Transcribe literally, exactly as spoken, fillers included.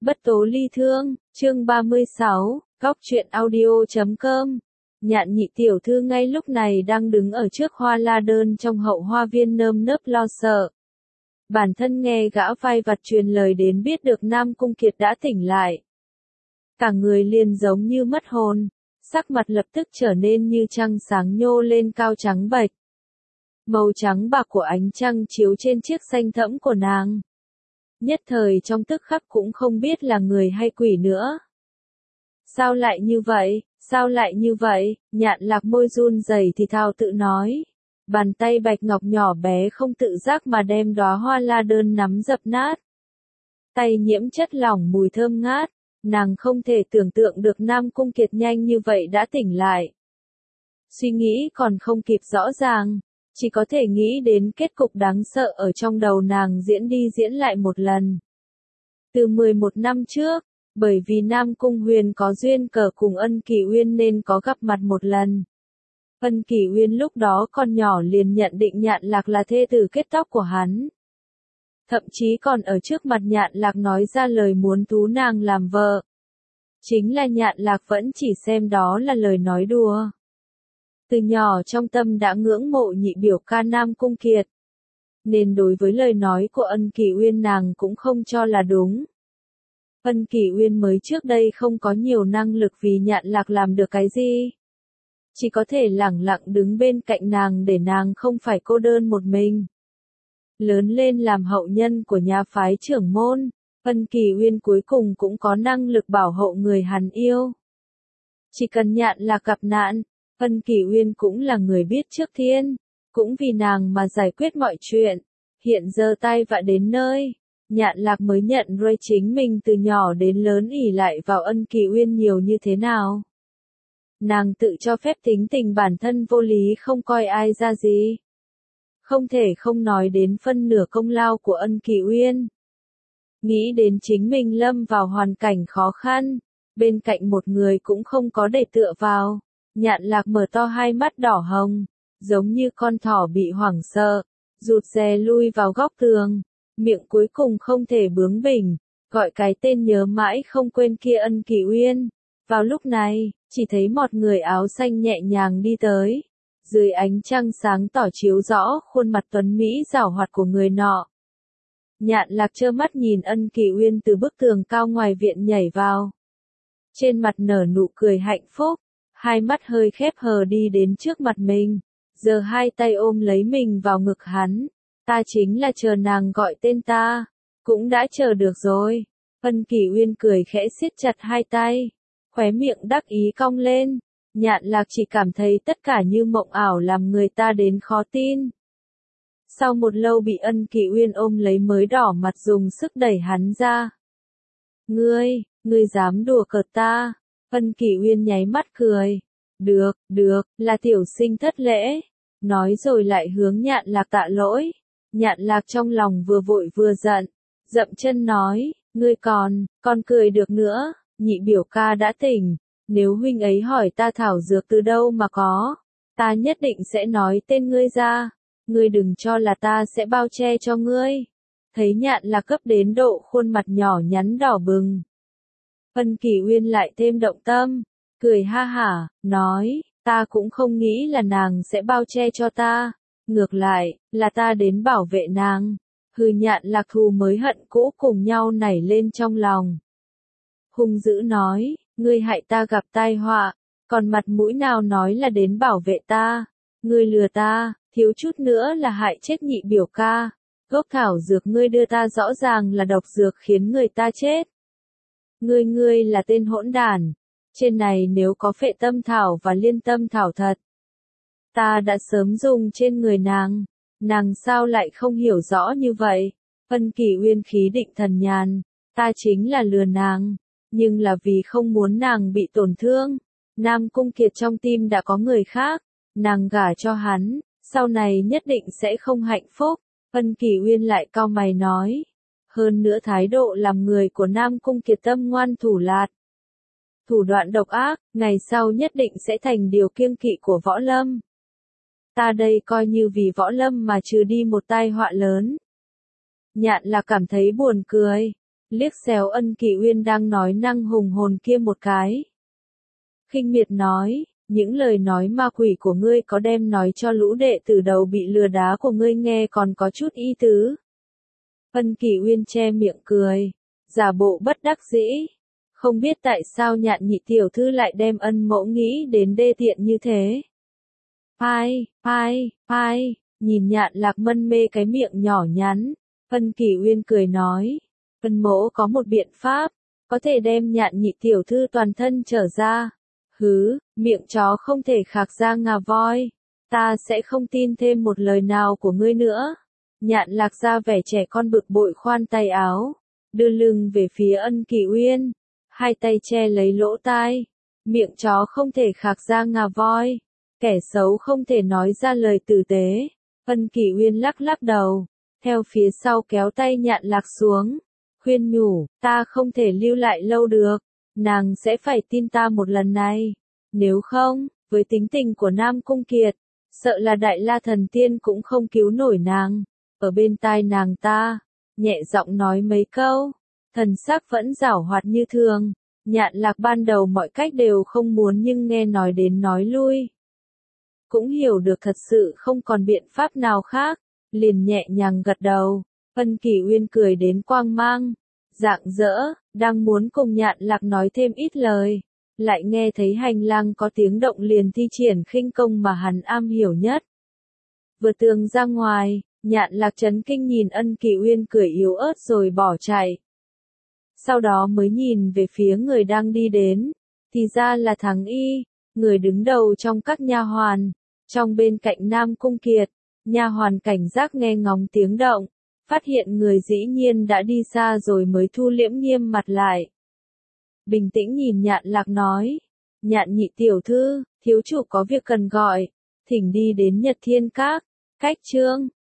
Bất tố ly thương, chương ba mươi sáu, góc truyện audio chấm com. Nhạn Nhị tiểu thư ngay lúc này đang đứng ở trước hoa la đơn trong hậu hoa viên nơm nớp lo sợ. Bản thân nghe gã vai vặt truyền lời đến biết được Nam Cung Kiệt đã tỉnh lại. Cả người liền giống như mất hồn, sắc mặt lập tức trở nên như trăng sáng nhô lên cao trắng bạch. Màu trắng bạc của ánh trăng chiếu trên chiếc xanh thẫm của nàng. Nhất thời trong tức khắc cũng không biết là người hay quỷ nữa. Sao lại như vậy, sao lại như vậy, Nhạn Lạc môi run rẩy thì thào tự nói. Bàn tay bạch ngọc nhỏ bé không tự giác mà đem đóa hoa la đơn nắm dập nát. Tay nhiễm chất lỏng mùi thơm ngát, nàng không thể tưởng tượng được Nam Cung Kiệt nhanh như vậy đã tỉnh lại. Suy nghĩ còn không kịp rõ ràng, chỉ có thể nghĩ đến kết cục đáng sợ ở trong đầu nàng diễn đi diễn lại một lần. Từ mười một năm trước, bởi vì Nam Cung Huyền có duyên cờ cùng Ân Kỳ Uyên nên có gặp mặt một lần. Ân Kỳ Uyên lúc đó còn nhỏ liền nhận định Nhạn Lạc là thê tử kết tóc của hắn. Thậm chí còn ở trước mặt Nhạn Lạc nói ra lời muốn thú nàng làm vợ. Chính là Nhạn Lạc vẫn chỉ xem đó là lời nói đùa. Từ nhỏ trong tâm đã ngưỡng mộ nhị biểu ca Nam Cung Kiệt. Nên đối với lời nói của Ân Kỳ Uyên nàng cũng không cho là đúng. Ân Kỳ Uyên mới trước đây không có nhiều năng lực vì Nhạn Lạc làm được cái gì. Chỉ có thể lẳng lặng đứng bên cạnh nàng để nàng không phải cô đơn một mình. Lớn lên làm hậu nhân của nhà phái trưởng môn, Ân Kỳ Uyên cuối cùng cũng có năng lực bảo hộ người hắn yêu. Chỉ cần Nhạn Lạc gặp nạn, Ân Kỳ Uyên cũng là người biết trước thiên, cũng vì nàng mà giải quyết mọi chuyện. Hiện giờ tai vạ đến nơi, Nhạn Lạc mới nhận ra chính mình từ nhỏ đến lớn ỷ lại vào Ân Kỳ Uyên nhiều như thế nào. Nàng tự cho phép tính tình bản thân vô lý không coi ai ra gì. Không thể không nói đến phân nửa công lao của Ân Kỳ Uyên. Nghĩ đến chính mình lâm vào hoàn cảnh khó khăn, bên cạnh một người cũng không có để tựa vào. Nhạn Lạc mở to hai mắt đỏ hồng, giống như con thỏ bị hoảng sợ, rụt rè lui vào góc tường, miệng cuối cùng không thể bướng bỉnh, gọi cái tên nhớ mãi không quên kia Ân Kỳ Uyên. Vào lúc này, chỉ thấy một người áo xanh nhẹ nhàng đi tới, dưới ánh trăng sáng tỏ chiếu rõ khuôn mặt tuấn mỹ giảo hoạt của người nọ. Nhạn Lạc trơ mắt nhìn Ân Kỳ Uyên từ bức tường cao ngoài viện nhảy vào. Trên mặt nở nụ cười hạnh phúc. Hai mắt hơi khép hờ đi đến trước mặt mình, giờ hai tay ôm lấy mình vào ngực hắn. Ta chính là chờ nàng gọi tên ta, cũng đã chờ được rồi. Ân Kỳ Uyên cười khẽ siết chặt hai tay, khóe miệng đắc ý cong lên. Nhạn Lạc chỉ cảm thấy tất cả như mộng ảo làm người ta đến khó tin. Sau một lâu bị Ân Kỳ Uyên ôm lấy mới đỏ mặt dùng sức đẩy hắn ra. Ngươi, ngươi dám đùa cợt ta? Ân Kỳ Uyên nháy mắt cười. Được, được, là tiểu sinh thất lễ. Nói rồi lại hướng Nhạn Lạc tạ lỗi. Nhạn Lạc trong lòng vừa vội vừa giận. Dậm chân nói, ngươi còn, còn cười được nữa, nhị biểu ca đã tỉnh. Nếu huynh ấy hỏi ta thảo dược từ đâu mà có, ta nhất định sẽ nói tên ngươi ra. Ngươi đừng cho là ta sẽ bao che cho ngươi. Thấy Nhạn Lạc cấp đến độ khuôn mặt nhỏ nhắn đỏ bừng. Ân Kỳ Uyên lại thêm động tâm, cười ha hả, nói, ta cũng không nghĩ là nàng sẽ bao che cho ta, ngược lại, là ta đến bảo vệ nàng. Hừ. Nhạn Lạc thù mới hận cũ cùng nhau nảy lên trong lòng. Hung dữ nói, ngươi hại ta gặp tai họa, còn mặt mũi nào nói là đến bảo vệ ta, ngươi lừa ta, thiếu chút nữa là hại chết nhị biểu ca. Gốc thảo dược ngươi đưa ta rõ ràng là độc dược khiến người ta chết. Ngươi ngươi là tên hỗn đản, trên này nếu có phệ tâm thảo và liên tâm thảo thật, ta đã sớm dùng trên người nàng, nàng sao lại không hiểu rõ như vậy? Ân Kỳ Uyên khí định thần nhàn, ta chính là lừa nàng, nhưng là vì không muốn nàng bị tổn thương. Nam Cung Kiệt trong tim đã có người khác, nàng gả cho hắn, sau này nhất định sẽ không hạnh phúc. Ân Kỳ Uyên lại cau mày nói. Hơn nữa thái độ làm người của Nam Cung Kiệt tâm ngoan thủ lạt. Thủ đoạn độc ác, ngày sau nhất định sẽ thành điều kiêng kỵ của Võ Lâm. Ta đây coi như vì Võ Lâm mà trừ đi một tai họa lớn. Nhạn là cảm thấy buồn cười. liếc xéo Ân Kỷ Uyên đang nói năng hùng hồn kia một cái. Khinh miệt nói, những lời nói ma quỷ của ngươi có đem nói cho lũ đệ tử đầu bị lừa đá của ngươi nghe còn có chút ý tứ. Ân Kỷ Uyên che miệng cười, giả bộ bất đắc dĩ. Không biết tại sao Nhạn Nhị tiểu thư lại đem Ân mẫu nghĩ đến đê tiện như thế. Ai, ai, ai, nhìn Nhạn Lạc mân mê cái miệng nhỏ nhắn, Ân Kỷ Uyên cười nói, Ân mẫu có một biện pháp, có thể đem Nhạn Nhị tiểu thư toàn thân trở ra. Hứ, miệng chó không thể khạc ra ngà voi, ta sẽ không tin thêm một lời nào của ngươi nữa. Nhạn Lạc ra vẻ trẻ con bực bội khoan tay áo, đưa lưng về phía Ân Kỷ Uyên, hai tay che lấy lỗ tai. Miệng chó không thể khạc ra ngà voi, kẻ xấu không thể nói ra lời tử tế. Ân Kỷ Uyên lắc lắc đầu, theo phía sau kéo tay Nhạn Lạc xuống, khuyên nhủ, ta không thể lưu lại lâu được, nàng sẽ phải tin ta một lần này. Nếu không, với tính tình của Nam Cung Kiệt, sợ là Đại La Thần Tiên cũng không cứu nổi nàng. Ở bên tai nàng ta, nhẹ giọng nói mấy câu, thần sắc vẫn giảo hoạt như thường. Nhạn Lạc ban đầu mọi cách đều không muốn nhưng nghe nói đến nói lui. Cũng hiểu được thật sự không còn biện pháp nào khác, liền nhẹ nhàng gật đầu. Ân Kỷ Uyên cười đến quang mang, rạng rỡ, đang muốn cùng Nhạn Lạc nói thêm ít lời, lại nghe thấy hành lang có tiếng động liền thi triển khinh công mà hắn am hiểu nhất. Vừa tường ra ngoài, Nhạn Lạc chấn kinh nhìn Ân Kỷ Uyên cười yếu ớt rồi bỏ chạy. Sau đó mới nhìn về phía người đang đi đến, thì ra là Thắng Y, người đứng đầu trong các nha hoàn, trong bên cạnh Nam Cung Kiệt. Nha hoàn cảnh giác nghe ngóng tiếng động, phát hiện người dĩ nhiên đã đi xa rồi mới thu liễm nghiêm mặt lại. Bình tĩnh nhìn Nhạn Lạc nói, Nhạn Nhị tiểu thư, thiếu chủ có việc cần gọi, thỉnh đi đến Nhật Thiên Các. Cách chương